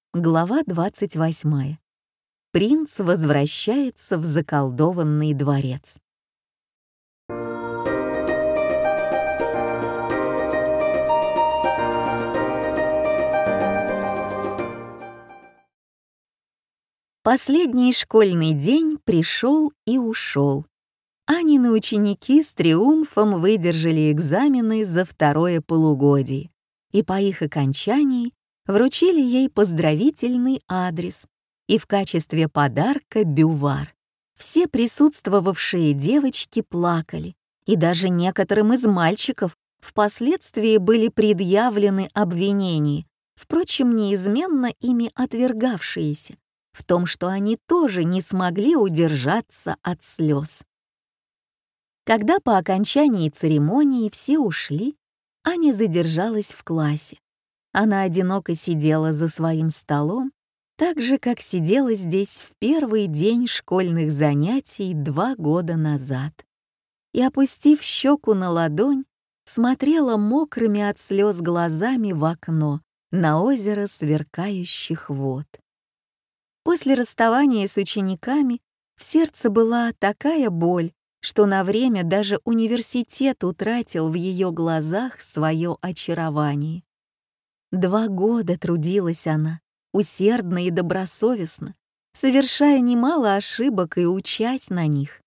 Глава 28. Принц возвращается в заколдованный дворец. Последний школьный день пришел и ушел. Анины ученики с триумфом выдержали экзамены за второе полугодие, и по их окончании вручили ей поздравительный адрес и в качестве подарка бювар. Все присутствовавшие девочки плакали, и даже некоторым из мальчиков впоследствии были предъявлены обвинения, впрочем, неизменно ими отвергавшиеся, в том, что они тоже не смогли удержаться от слез. Когда по окончании церемонии все ушли, Аня задержалась в классе. Она одиноко сидела за своим столом, так же, как сидела здесь в первый день школьных занятий 2 года назад. И, опустив щеку на ладонь, смотрела мокрыми от слез глазами в окно на озеро сверкающих вод. После расставания с учениками в сердце была такая боль, что на время даже университет утратил в ее глазах свое очарование. 2 года трудилась она, усердно и добросовестно, совершая немало ошибок и учась на них.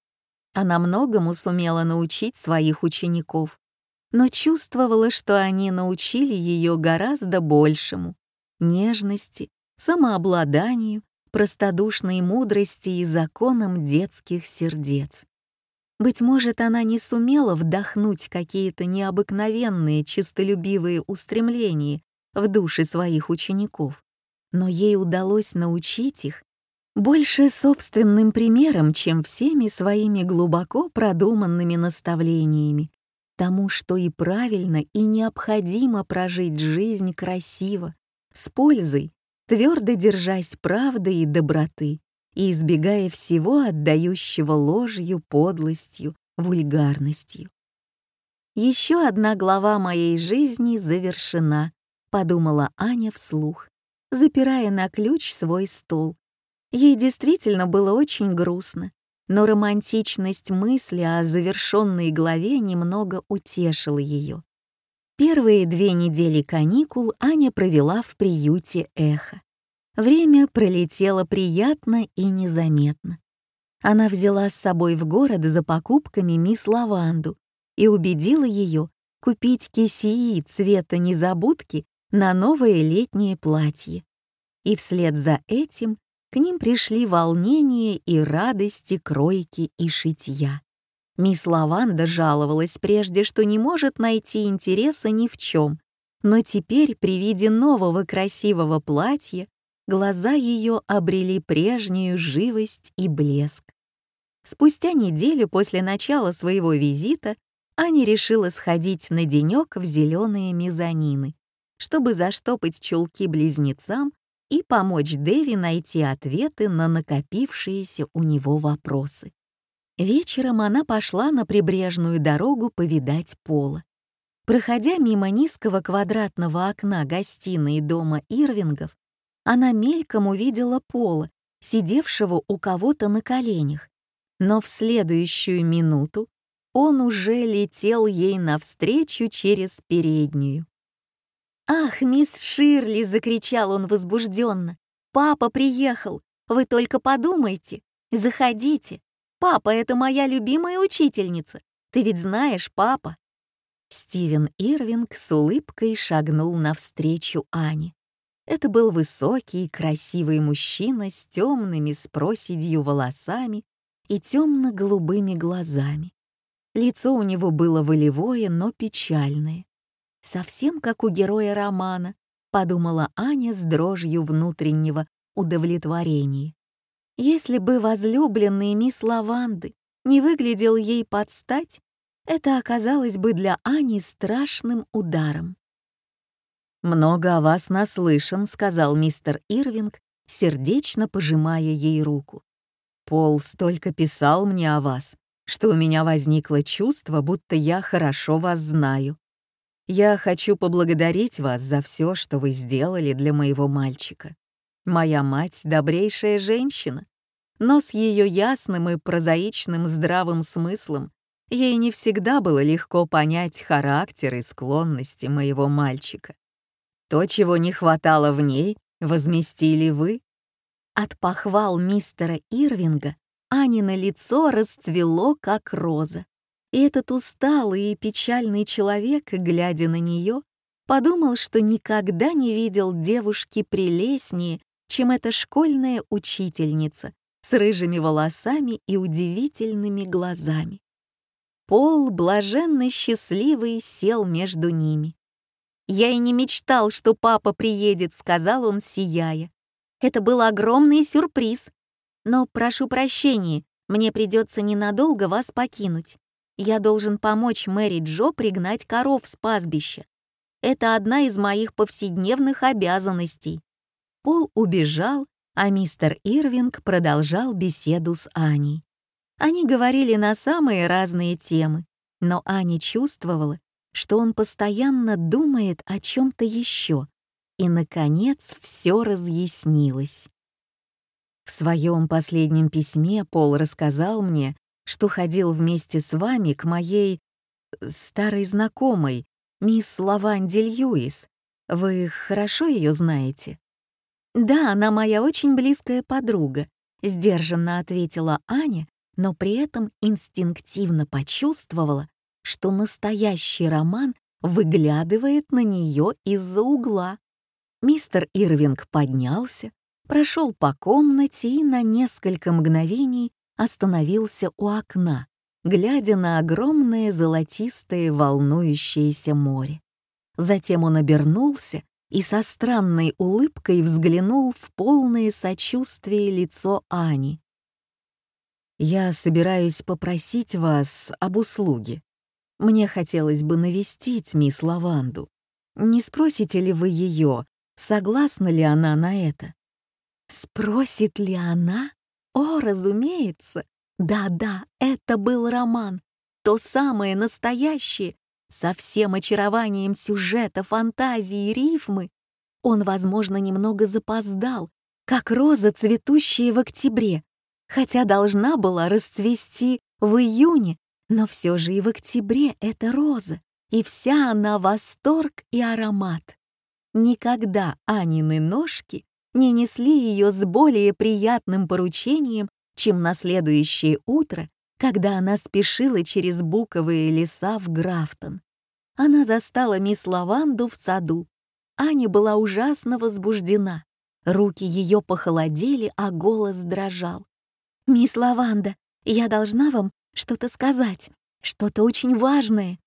Она многому сумела научить своих учеников, но чувствовала, что они научили ее гораздо большему — нежности, самообладанию, простодушной мудрости и законам детских сердец. Быть может, она не сумела вдохнуть какие-то необыкновенные честолюбивые устремления в души своих учеников, но ей удалось научить их больше собственным примером, чем всеми своими глубоко продуманными наставлениями, тому, что и правильно, и необходимо прожить жизнь красиво, с пользой, твердо держась правды и доброты, и избегая всего отдающего ложью, подлостью, вульгарностью. «Еще одна глава моей жизни завершена», — подумала Аня вслух, запирая на ключ свой стол. Ей действительно было очень грустно, но романтичность мысли о завершенной главе немного утешила ее. Первые 2 недели каникул Аня провела в приюте «Эхо». Время пролетело приятно и незаметно. Она взяла с собой в город за покупками мисс Лаванду и убедила ее купить кисеи цвета незабудки на новое летнее платье. И вслед за этим к ним пришли волнение и радости кройки и шитья. Мисс Лаванда жаловалась прежде, что не может найти интереса ни в чем, но теперь при виде нового красивого платья глаза ее обрели прежнюю живость и блеск. Спустя неделю после начала своего визита Аня решила сходить на денек в зеленые мезонины, чтобы заштопать чулки близнецам и помочь Дэви найти ответы на накопившиеся у него вопросы. Вечером она пошла на прибрежную дорогу повидать Пола. Проходя мимо низкого квадратного окна гостиной дома Ирвингов, она мельком увидела Пола, сидевшего у кого-то на коленях, но в следующую минуту он уже летел ей навстречу через переднюю. «Ах, мисс Ширли!» — закричал он возбужденно. «Папа приехал! Вы только подумайте! Заходите! Папа — это моя любимая учительница! Ты ведь знаешь, папа!» Стивен Ирвинг с улыбкой шагнул навстречу Ане. Это был высокий, красивый мужчина с темными с проседью волосами и темно-голубыми глазами. Лицо у него было волевое, но печальное. «Совсем как у героя романа», — подумала Аня с дрожью внутреннего удовлетворения. Если бы возлюбленный мисс Лаванды не выглядел ей под стать, это оказалось бы для Ани страшным ударом. «Много о вас наслышан», — сказал мистер Ирвинг, сердечно пожимая ей руку. «Пол столько писал мне о вас, что у меня возникло чувство, будто я хорошо вас знаю. «Я хочу поблагодарить вас за все, что вы сделали для моего мальчика. Моя мать — добрейшая женщина, но с ее ясным и прозаичным здравым смыслом ей не всегда было легко понять характер и склонности моего мальчика. То, чего не хватало в ней, возместили вы». От похвал мистера Ирвинга Анино лицо расцвело, как роза. И этот усталый и печальный человек, глядя на нее, подумал, что никогда не видел девушки прелестнее, чем эта школьная учительница с рыжими волосами и удивительными глазами. Пол, блаженно счастливый, сел между ними. «Я и не мечтал, что папа приедет», — сказал он, сияя. «Это был огромный сюрприз. Но прошу прощения, мне придется ненадолго вас покинуть. Я должен помочь Мэри Джо пригнать коров с пастбища. Это одна из моих повседневных обязанностей». Пол убежал, а мистер Ирвинг продолжал беседу с Аней. Они говорили на самые разные темы, но Аня чувствовала, что он постоянно думает о чем-то еще, и, наконец, все разъяснилось. В своем последнем письме Пол рассказал мне, что ходил вместе с вами к моей старой знакомой, мисс Лаванди Льюис. Вы хорошо ее знаете? «Да, она моя очень близкая подруга», — сдержанно ответила Аня, но при этом инстинктивно почувствовала, что настоящий роман выглядывает на нее из-за угла. Мистер Ирвинг поднялся, прошел по комнате и на несколько мгновений остановился у окна, глядя на огромное золотистое волнующееся море. Затем он обернулся и со странной улыбкой взглянул в полное сочувствие лицо Ани. «Я собираюсь попросить вас об услуге. Мне хотелось бы навестить мисс Лаванду. Не спросите ли вы ее, согласна ли она на это?» Спросит ли она? О, разумеется. Да-да, это был роман. То самое настоящее, со всем очарованием сюжета, фантазии и рифмы. Он, возможно, немного запоздал, как роза, цветущая в октябре, хотя должна была расцвести в июне, но все же и в октябре это роза, и вся она восторг и аромат. Никогда Анины ножки не несли ее с более приятным поручением, чем на следующее утро, когда она спешила через буковые леса в Графтон. Она застала мисс Лаванду в саду. Аня была ужасно возбуждена. Руки ее похолодели, а голос дрожал. «Мисс Лаванда, я должна вам что-то сказать, что-то очень важное».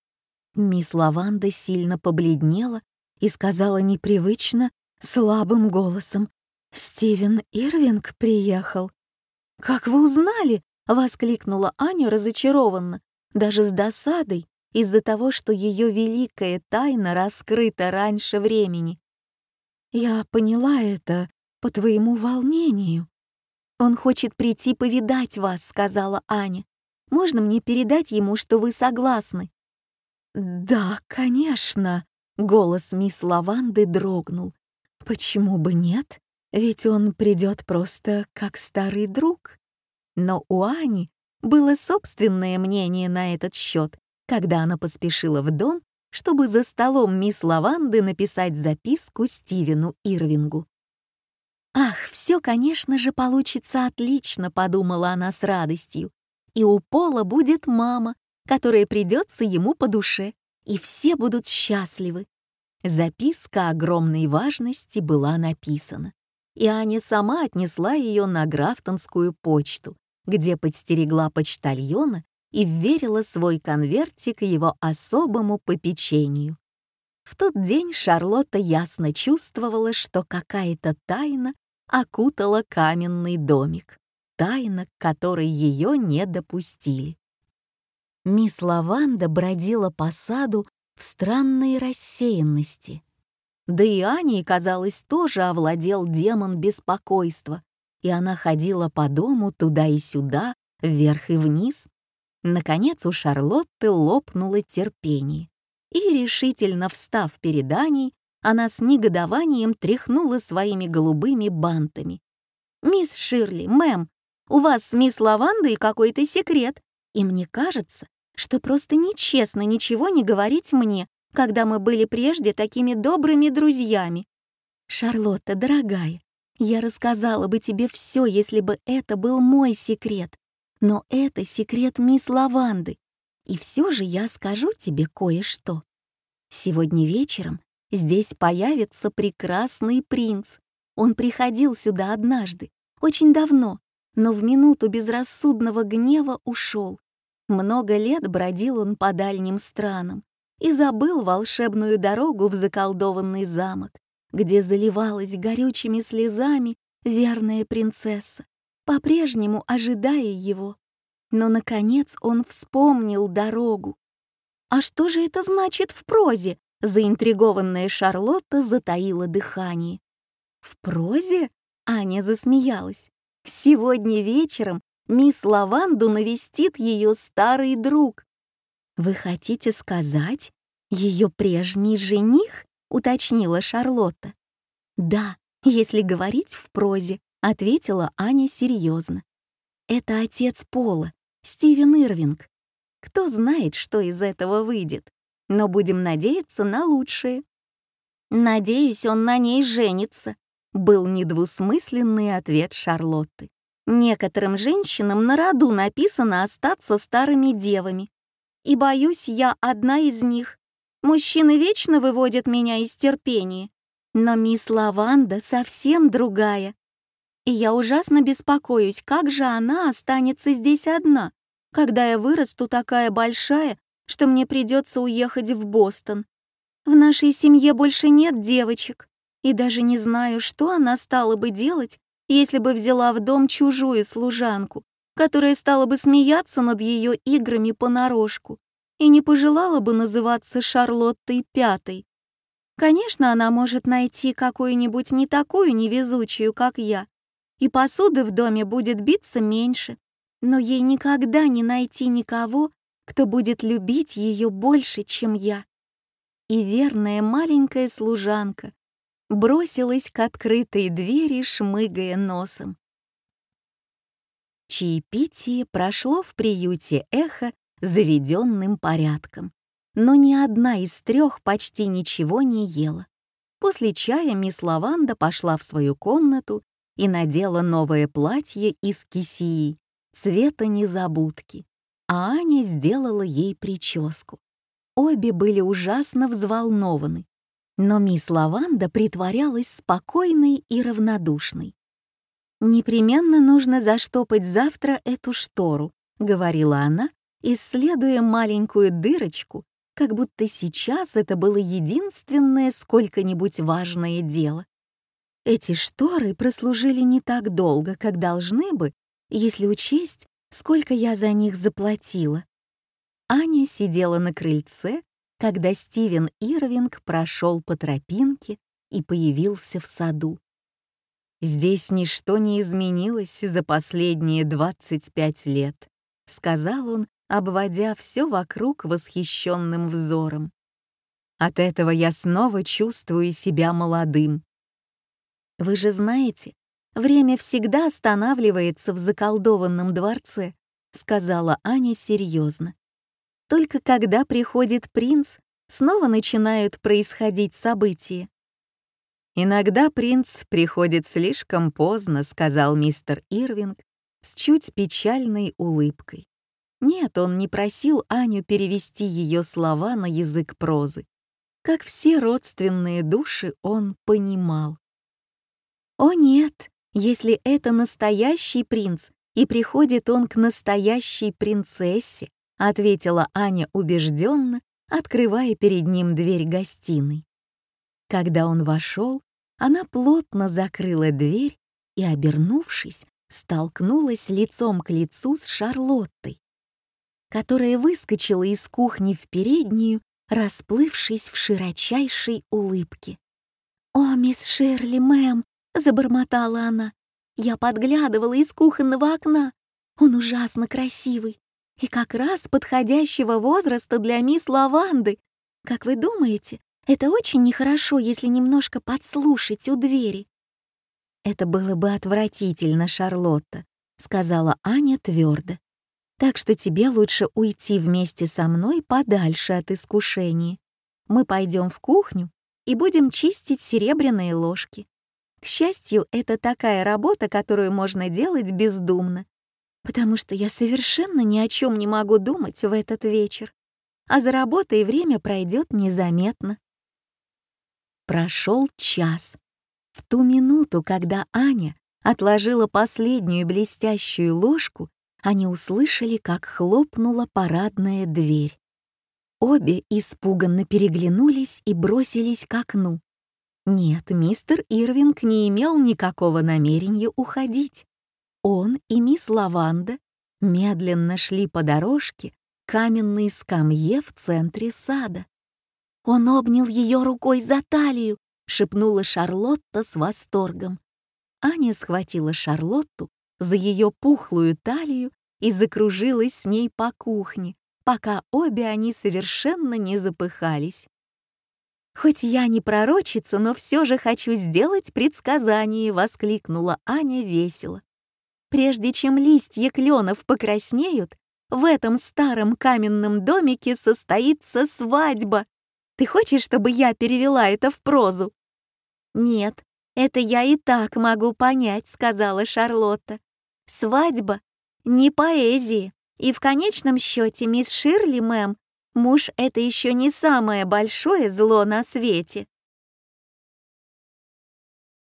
Мисс Лаванда сильно побледнела и сказала непривычно, слабым голосом: «Стивен Ирвинг приехал». «Как вы узнали?» — воскликнула Аня разочарованно, даже с досадой, из-за того, что ее великая тайна раскрыта раньше времени. «Я поняла это по твоему волнению. Он хочет прийти повидать вас», — сказала Аня. «Можно мне передать ему, что вы согласны?» «Да, конечно», — голос мисс Лаванды дрогнул. «Почему бы нет? Ведь он придет просто как старый друг». Но у Ани было собственное мнение на этот счет, когда она поспешила в дом, чтобы за столом мисс Лаванды написать записку Стивену Ирвингу. «Ах, все, конечно же, получится отлично», — подумала она с радостью. «И у Пола будет мама, которая придется ему по душе, и все будут счастливы». Записка огромной важности была написана, и Аня сама отнесла ее на Графтонскую почту, где подстерегла почтальона и вверила свой конвертик его особому попечению. В тот день Шарлотта ясно чувствовала, что какая-то тайна окутала каменный домик, тайна, к которой ее не допустили. Мисс Лаванда бродила по саду в странной рассеянности. Да и Аней, казалось, тоже овладел демон беспокойства, и она ходила по дому туда и сюда, вверх и вниз. Наконец у Шарлотты лопнуло терпение. И, решительно встав перед Аней, она с негодованием тряхнула своими голубыми бантами. «Мисс Ширли, мэм, у вас с мисс Лавандой какой-то секрет, и мне кажется, что просто нечестно ничего не говорить мне, когда мы были прежде такими добрыми друзьями. Шарлотта, дорогая, я рассказала бы тебе все, если бы это был мой секрет, но это секрет мисс Лаванды, и все же я скажу тебе кое-что. Сегодня вечером здесь появится прекрасный принц. Он приходил сюда однажды, очень давно, но в минуту безрассудного гнева ушел. Много лет бродил он по дальним странам и забыл волшебную дорогу в заколдованный замок, где заливалась горючими слезами верная принцесса, по-прежнему ожидая его. Но, наконец, он вспомнил дорогу. «А что же это значит в прозе?» Заинтригованная Шарлотта затаила дыхание. «В прозе?» — Аня засмеялась. «Сегодня вечером мисс Лаванду навестит ее старый друг». «Вы хотите сказать, ее прежний жених?» — уточнила Шарлотта. «Да, если говорить в прозе», — ответила Аня серьезно. «Это отец Пола, Стивен Ирвинг. Кто знает, что из этого выйдет, но будем надеяться на лучшее». «Надеюсь, он на ней женится», — был недвусмысленный ответ Шарлотты. «Некоторым женщинам на роду написано остаться старыми девами. И, боюсь, я одна из них. Мужчины вечно выводят меня из терпения. Но мисс Лаванда совсем другая. И я ужасно беспокоюсь, как же она останется здесь одна, когда я вырасту такая большая, что мне придется уехать в Бостон. В нашей семье больше нет девочек, и даже не знаю, что она стала бы делать, если бы взяла в дом чужую служанку, которая стала бы смеяться над ее играми понарошку и не пожелала бы называться Шарлоттой Пятой. Конечно, она может найти какую-нибудь не такую невезучую, как я, и посуды в доме будет биться меньше, но ей никогда не найти никого, кто будет любить ее больше, чем я». И верная маленькая служанка бросилась к открытой двери, шмыгая носом. Чаепитие прошло в приюте «Эхо» заведенным порядком, но ни одна из трех почти ничего не ела. После чая мисс Лаванда пошла в свою комнату и надела новое платье из кисии, цвета незабудки, а Аня сделала ей прическу. Обе были ужасно взволнованы, но мисс Лаванда притворялась спокойной и равнодушной. «Непременно нужно заштопать завтра эту штору», — говорила она, исследуя маленькую дырочку, как будто сейчас это было единственное сколько-нибудь важное дело. «Эти шторы прослужили не так долго, как должны бы, если учесть, сколько я за них заплатила». Аня сидела на крыльце, когда Стивен Ирвинг прошел по тропинке и появился в саду. «Здесь ничто не изменилось за последние 25 лет», — сказал он, обводя все вокруг восхищенным взором. «От этого я снова чувствую себя молодым». «Вы же знаете, время всегда останавливается в заколдованном дворце», — сказала Аня серьезно. «Только когда приходит принц, снова начинают происходить события». «Иногда принц приходит слишком поздно», — сказал мистер Ирвинг с чуть печальной улыбкой. Нет, он не просил Аню перевести ее слова на язык прозы. Как все родственные души, он понимал. «О нет, если это настоящий принц, и приходит он к настоящей принцессе», ответила Аня убежденно, открывая перед ним дверь гостиной. Когда он вошел, она плотно закрыла дверь и, обернувшись, столкнулась лицом к лицу с Шарлоттой, которая выскочила из кухни в переднюю, расплывшись в широчайшей улыбке. «О, мисс Ширли, мэм!» — забормотала она. «Я подглядывала из кухонного окна. Он ужасно красивый и как раз подходящего возраста для мисс Лаванды. Как вы думаете, это очень нехорошо, если немножко подслушать у двери?» «Это было бы отвратительно, Шарлотта», — сказала Аня твердо. «Так что тебе лучше уйти вместе со мной подальше от искушений. Мы пойдем в кухню и будем чистить серебряные ложки. К счастью, это такая работа, которую можно делать бездумно, потому что я совершенно ни о чем не могу думать в этот вечер, а за работой время пройдет незаметно». Прошел час. В ту минуту, когда Аня отложила последнюю блестящую ложку, они услышали, как хлопнула парадная дверь. Обе испуганно переглянулись и бросились к окну. Нет, мистер Ирвинг не имел никакого намерения уходить. Он и мисс Лаванда медленно шли по дорожке к каменной скамье в центре сада. «Он обнял ее рукой за талию», — шепнула Шарлотта с восторгом. Аня схватила Шарлотту за ее пухлую талию и закружилась с ней по кухне, пока обе они совершенно не запыхались. «Хоть я не пророчица, но все же хочу сделать предсказание», — воскликнула Аня весело. «Прежде чем листья кленов покраснеют, в этом старом каменном домике состоится свадьба. Ты хочешь, чтобы я перевела это в прозу?» «Нет, это я и так могу понять», — сказала Шарлотта. «Свадьба — не поэзия, и в конечном счете, мисс Ширли, мэм, муж — это еще не самое большое зло на свете».